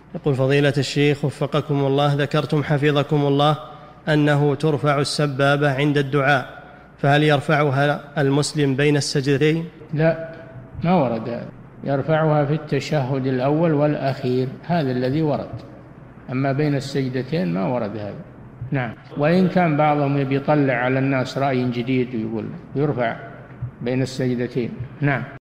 يقول فضيلة الشيخ وفقكم الله، ذكرتم حفظكم الله أنه ترفع السبابة عند الدعاء، فهل يرفعها المسلم بين السجدتين؟ لا، ما ورد هذا، يرفعها في التشهد الأول والأخير، هذا الذي ورد، أما بين السجدتين ما ورد هذا. نعم، وإن كان بعضهم يبي يطلع على الناس رأي جديد ويقول يرفع بين السجدتين. نعم.